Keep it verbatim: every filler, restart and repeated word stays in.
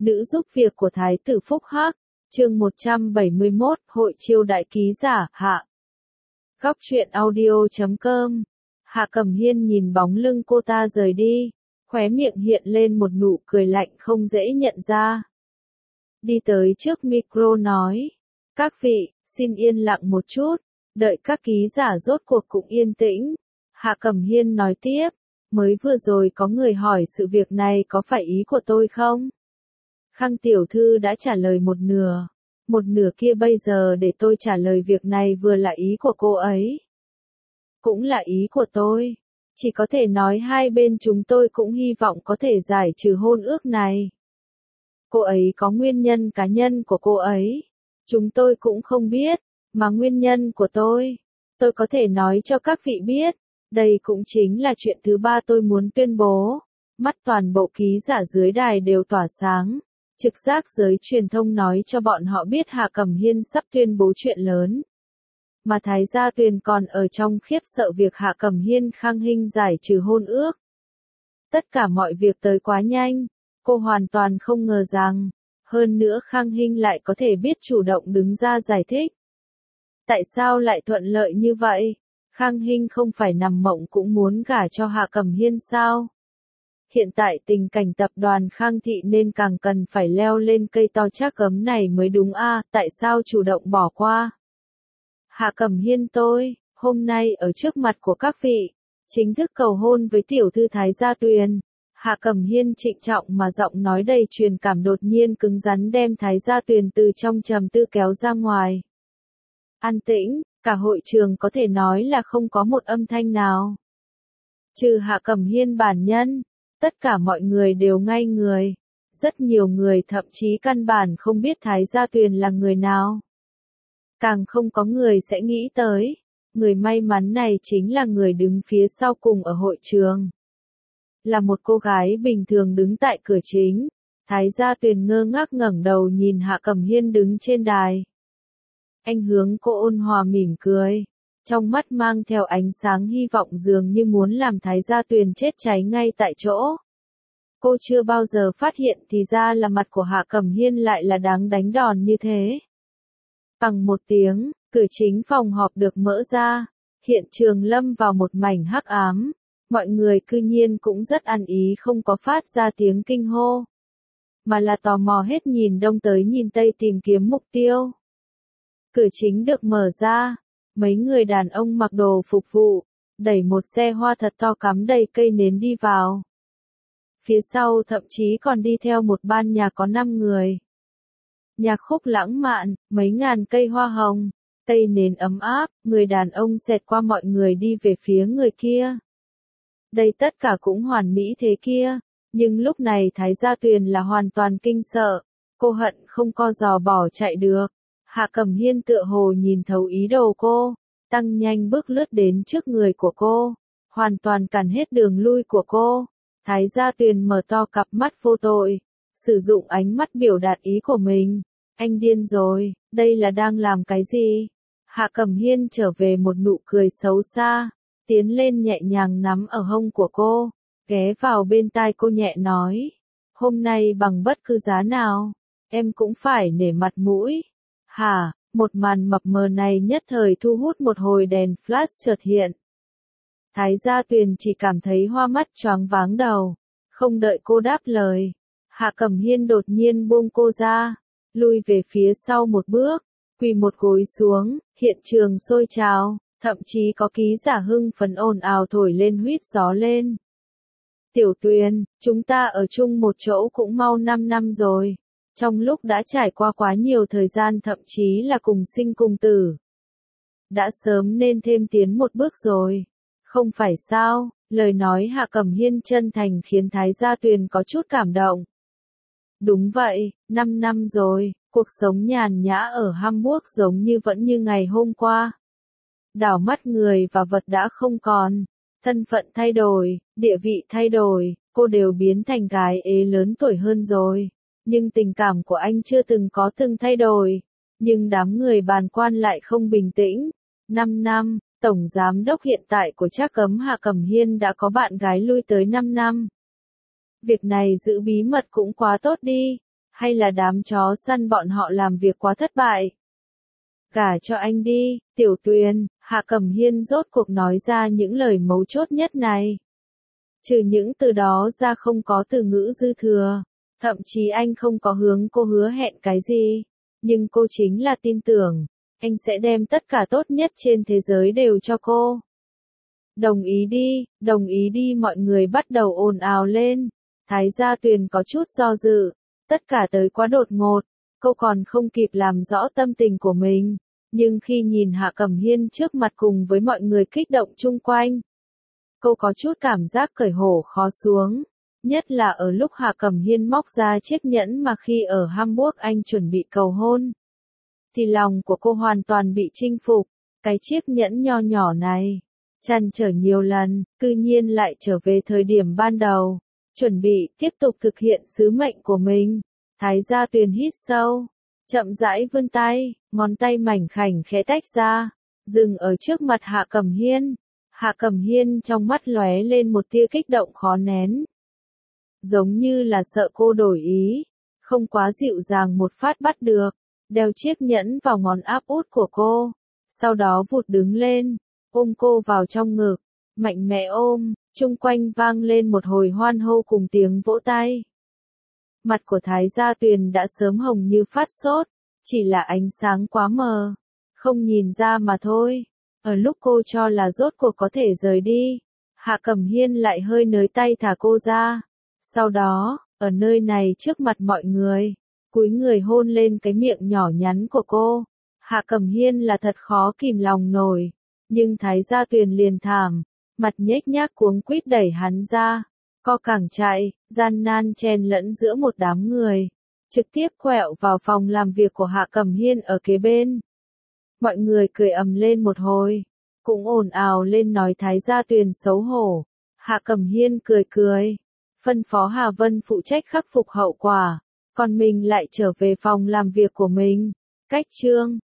Nữ giúp việc của Thái tử Phúc Hắc, chương một trăm bảy mươi mốt, Hội chiêu đại ký giả, hạ. Góc truyện audio chấm com. Hạ Cẩm Hiên nhìn bóng lưng cô ta rời đi, khóe miệng hiện lên một nụ cười lạnh không dễ nhận ra. Đi tới trước micro nói, các vị, xin yên lặng một chút, đợi các ký giả rốt cuộc cũng yên tĩnh. Hạ Cẩm Hiên nói tiếp, mới vừa rồi có người hỏi sự việc này có phải ý của tôi không? Khang tiểu thư đã trả lời một nửa, một nửa kia bây giờ để tôi trả lời việc này vừa là ý của cô ấy, cũng là ý của tôi. Chỉ có thể nói hai bên chúng tôi cũng hy vọng có thể giải trừ hôn ước này. Cô ấy có nguyên nhân cá nhân của cô ấy, chúng tôi cũng không biết, mà nguyên nhân của tôi, tôi có thể nói cho các vị biết. Đây cũng chính là chuyện thứ ba tôi muốn tuyên bố. Mắt toàn bộ ký giả dưới đài đều tỏa sáng. Trực giác giới truyền thông nói cho bọn họ biết Hạ Cẩm Hiên sắp tuyên bố chuyện lớn. Mà Thái Gia Tuyền còn ở trong khiếp sợ việc Hạ Cẩm Hiên Khang Hinh giải trừ hôn ước. Tất cả mọi việc tới quá nhanh, cô hoàn toàn không ngờ rằng, hơn nữa Khang Hinh lại có thể biết chủ động đứng ra giải thích. Tại sao lại thuận lợi như vậy? Khang Hinh không phải nằm mộng cũng muốn gả cho Hạ Cẩm Hiên sao? Hiện tại tình cảnh tập đoàn Khang Thị nên càng cần phải leo lên cây to chắc ấm này mới đúng a, à, tại sao chủ động bỏ qua? Hạ Cẩm Hiên tôi, hôm nay ở trước mặt của các vị, chính thức cầu hôn với tiểu thư Thái Gia Tuyền. Hạ Cẩm Hiên trịnh trọng mà giọng nói đầy truyền cảm đột nhiên cứng rắn đem Thái Gia Tuyền từ trong trầm tư kéo ra ngoài. An tĩnh, cả hội trường có thể nói là không có một âm thanh nào. Trừ Hạ Cẩm Hiên bản nhân, tất cả mọi người đều ngây người. Rất nhiều người thậm chí căn bản không biết Thái Gia Tuyền là người nào. Càng không có người sẽ nghĩ tới, người may mắn này chính là người đứng phía sau cùng ở hội trường. Là một cô gái bình thường đứng tại cửa chính, Thái Gia Tuyền ngơ ngác ngẩng đầu nhìn Hạ Cẩm Hiên đứng trên đài. Anh hướng cô ôn hòa mỉm cười, trong mắt mang theo ánh sáng hy vọng dường như muốn làm Thái Gia Tuyền chết cháy ngay tại chỗ. Cô chưa bao giờ phát hiện thì ra là mặt của Hạ Cẩm Hiên lại là đáng đánh đòn như thế. Bằng một tiếng, cửa chính phòng họp được mở ra, hiện trường lâm vào một mảnh hắc ám, mọi người cư nhiên cũng rất ăn ý không có phát ra tiếng kinh hô, mà là tò mò hết nhìn đông tới nhìn tây tìm kiếm mục tiêu. Cửa chính được mở ra, mấy người đàn ông mặc đồ phục vụ, đẩy một xe hoa thật to cắm đầy cây nến đi vào. Phía sau thậm chí còn đi theo một ban nhạc có năm người. Nhạc khúc lãng mạn, mấy ngàn cây hoa hồng, cây nến ấm áp, người đàn ông xẹt qua mọi người đi về phía người kia. Đây tất cả cũng hoàn mỹ thế kia, nhưng lúc này Thái Gia Tuyền là hoàn toàn kinh sợ, cô hận không co giò bỏ chạy được. Hạ Cẩm Hiên tựa hồ nhìn thấu ý đồ cô, tăng nhanh bước lướt đến trước người của cô, hoàn toàn cản hết đường lui của cô. Thái Gia Tuyền mở to cặp mắt vô tội, sử dụng ánh mắt biểu đạt ý của mình. Anh điên rồi, đây là đang làm cái gì? Hạ Cẩm Hiên trở về một nụ cười xấu xa, tiến lên nhẹ nhàng nắm ở hông của cô, ghé vào bên tai cô nhẹ nói, hôm nay bằng bất cứ giá nào, em cũng phải nể mặt mũi. Hả, một màn mập mờ này nhất thời thu hút một hồi đèn flash chợt hiện. Thái Gia Tuyền chỉ cảm thấy hoa mắt choáng váng đầu, không đợi cô đáp lời. Hạ Cẩm Hiên đột nhiên buông cô ra, lui về phía sau một bước, quỳ một gối xuống, hiện trường sôi trào, thậm chí có ký giả hưng phấn ồn ào thổi lên huýt gió lên. Tiểu Tuyền, chúng ta ở chung một chỗ cũng mau năm năm rồi. Trong lúc đã trải qua quá nhiều thời gian thậm chí là cùng sinh cùng tử. Đã sớm nên thêm tiến một bước rồi. Không phải sao, lời nói Hạ Cẩm Hiên chân thành khiến Thái Gia Tuyền có chút cảm động. Đúng vậy, năm năm rồi, cuộc sống nhàn nhã ở Hamburg giống như vẫn như ngày hôm qua. Đảo mắt người và vật đã không còn, thân phận thay đổi, địa vị thay đổi, cô đều biến thành gái ế lớn tuổi hơn rồi. Nhưng tình cảm của anh chưa từng có từng thay đổi. Nhưng đám người bàn quan lại không bình tĩnh. Năm năm, Tổng Giám đốc hiện tại của Trác Cấm Hạ Cẩm Hiên đã có bạn gái lui tới năm năm. Việc này giữ bí mật cũng quá tốt đi. Hay là đám chó săn bọn họ làm việc quá thất bại? Gả cho anh đi, Tiểu Tuyền, Hạ Cẩm Hiên rốt cuộc nói ra những lời mấu chốt nhất này. Trừ những từ đó ra không có từ ngữ dư thừa, thậm chí anh không có hướng cô hứa hẹn cái gì, nhưng cô chính là tin tưởng, anh sẽ đem tất cả tốt nhất trên thế giới đều cho cô. Đồng ý đi, đồng ý đi mọi người bắt đầu ồn ào lên, Thái Gia Tuyền có chút do dự, tất cả tới quá đột ngột, cô còn không kịp làm rõ tâm tình của mình, nhưng khi nhìn Hạ Cẩm Hiên trước mặt cùng với mọi người kích động chung quanh, cô có chút cảm giác cởi hổ khó xuống, nhất là ở lúc Hạ Cẩm Hiên móc ra chiếc nhẫn mà khi ở Hamburg anh chuẩn bị cầu hôn. Thì lòng của cô hoàn toàn bị chinh phục, cái chiếc nhẫn nho nhỏ này, trăn trở nhiều lần, cư nhiên lại trở về thời điểm ban đầu, chuẩn bị tiếp tục thực hiện sứ mệnh của mình. Thái Gia Tuyền hít sâu, chậm rãi vươn tay, ngón tay mảnh khảnh khẽ tách ra, dừng ở trước mặt Hạ Cẩm Hiên. Hạ Cẩm Hiên trong mắt lóe lên một tia kích động khó nén. Giống như là sợ cô đổi ý, không quá dịu dàng một phát bắt được, đeo chiếc nhẫn vào ngón áp út của cô, sau đó vụt đứng lên, ôm cô vào trong ngực, mạnh mẽ ôm, chung quanh vang lên một hồi hoan hô cùng tiếng vỗ tay. Mặt của Thái Gia Tuyền đã sớm hồng như phát sốt, chỉ là ánh sáng quá mờ, không nhìn ra mà thôi. Ở lúc cô cho là rốt cuộc có thể rời đi, Hạ Cẩm Hiên lại hơi nới tay thả cô ra. Sau đó, ở nơi này trước mặt mọi người, cúi người hôn lên cái miệng nhỏ nhắn của cô. Hạ Cẩm Hiên là thật khó kìm lòng nổi, nhưng Thái Gia Tuyền liền thảm, mặt nhếch nhác cuống quýt đẩy hắn ra, co cẳng chạy, gian nan chen lẫn giữa một đám người, trực tiếp quẹo vào phòng làm việc của Hạ Cẩm Hiên ở kế bên. Mọi người cười ầm lên một hồi, cũng ồn ào lên nói Thái Gia Tuyền xấu hổ. Hạ Cẩm Hiên cười cười, phân phó Hà Vân phụ trách khắc phục hậu quả, còn mình lại trở về phòng làm việc của mình. Cách chương